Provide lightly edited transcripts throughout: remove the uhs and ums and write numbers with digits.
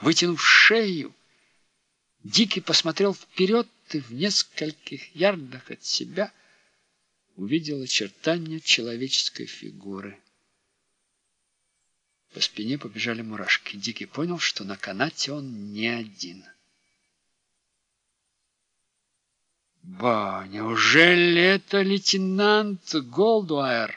Вытянув шею, Дикий посмотрел вперед и в нескольких ярдах от себя увидел очертания человеческой фигуры. По спине побежали мурашки. Дикий понял, что на канате он не один. Ба, неужели это лейтенант Голдуайр?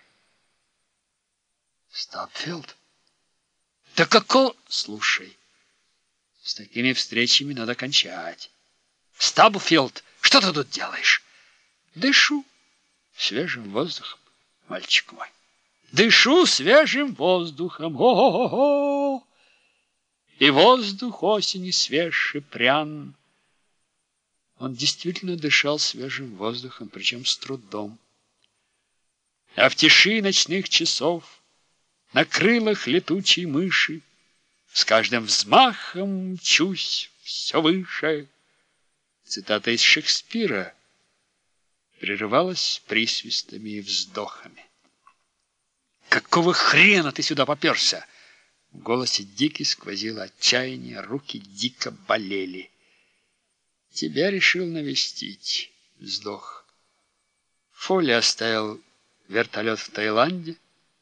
Стабфилд? Да какого... Слушай, с такими встречами надо кончать. Стабфилд, что ты тут делаешь? Дышу свежим воздухом, мальчик мой. Дышу свежим воздухом. О-о-о-о! И воздух осени свеж и прян. Он действительно дышал свежим воздухом, причем с трудом. А в тиши ночных часов, на крылах летучей мыши, с каждым взмахом мчусь все выше. Цитата из Шекспира прерывалась присвистами и вздохами. «Какого хрена ты сюда попёрся?» В голосе Дики сквозило отчаяние, руки дико болели. «Тебя решил навестить», — вздох. Фолли оставил вертолет в Таиланде.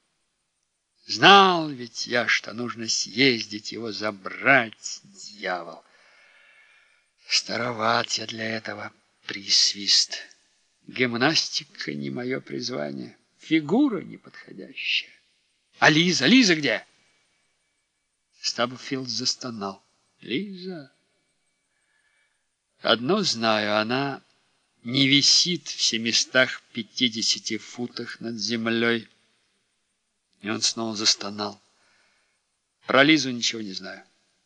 Знал ведь я, что нужно съездить его забрать, дьявол. Староват я для этого, присвист. Гимнастика не мое призвание. Фигура неподходящая. А Лиза? Лиза где? Стабфилд застонал. Лиза? Одно знаю, она не висит в 750 футах над землей. И он снова застонал. Про Лизу ничего не знаю.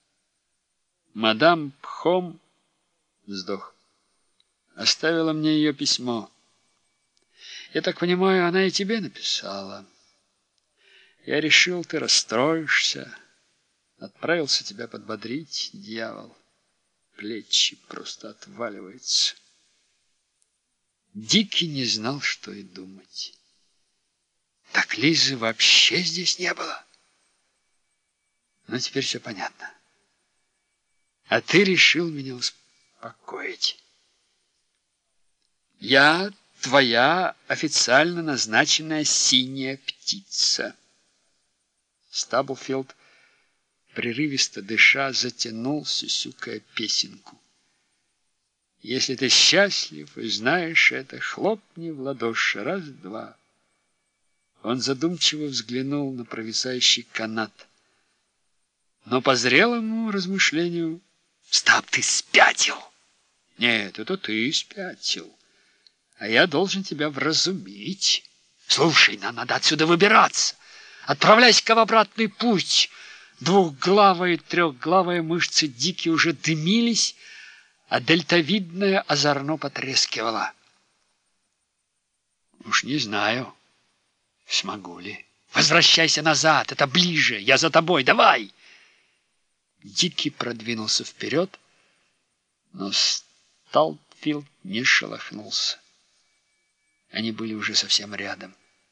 Мадам Пхом, вздох, оставила мне ее письмо. Я так понимаю, она и тебе написала. Я решил, ты расстроишься. Отправился тебя подбодрить, дьявол. Плечи просто отваливаются. Дикий не знал, что и думать. Так Лизы вообще здесь не было. Ну, теперь все понятно. А ты решил меня успокоить. Я твоя официально назначенная синяя птица. Стаблфилд, прерывисто дыша, затянул, сюсюкая песенку. Если ты счастлив и знаешь это, хлопни в ладоши раз-два. Он задумчиво взглянул на провисающий канат. Но по зрелому размышлению... Стаб, ты спятил! Нет, это ты спятил. А я должен тебя вразумить. Слушай, нам надо отсюда выбираться. Отправляйся-ка в обратный путь. Двухглавая и трехглавая мышцы Дики уже дымились, а дельтовидное озорно потрескивало. Уж не знаю, смогу ли. Возвращайся назад, это ближе, я за тобой, давай! Дикий продвинулся вперед, но Стабфилд не шелохнулся. Они были уже совсем рядом.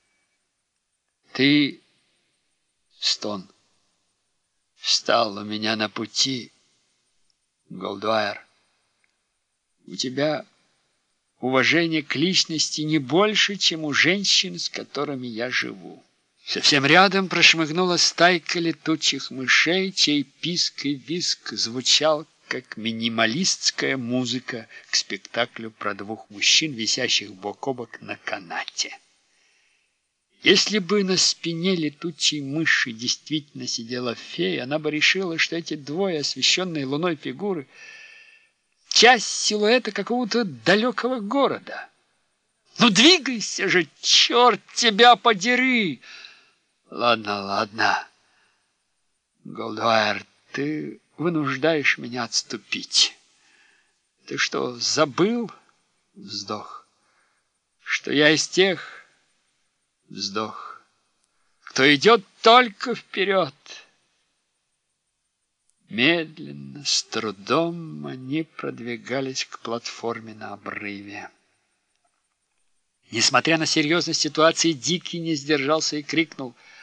Ты, стон, встал у меня на пути, Голдуайр. У тебя уважение к личности не больше, чем у женщин, с которыми я живу. Совсем рядом прошмыгнула стайка летучих мышей, чей писк и визг звучал, как минималистская музыка к спектаклю про двух мужчин, висящих бок о бок на канате. Если бы на спине летучей мыши действительно сидела фея, она бы решила, что эти двое освещенные луной фигуры — часть силуэта какого-то далекого города. Ну, двигайся же, черт тебя подери! Ладно, ладно. Голдуайр, ты вынуждаешь меня отступить. Ты что, забыл? Вздох. Что я из тех... Вздох. Кто идет только вперед. Медленно, с трудом они продвигались к платформе на обрыве. Несмотря на серьезность ситуации, Дикий не сдержался и крикнул: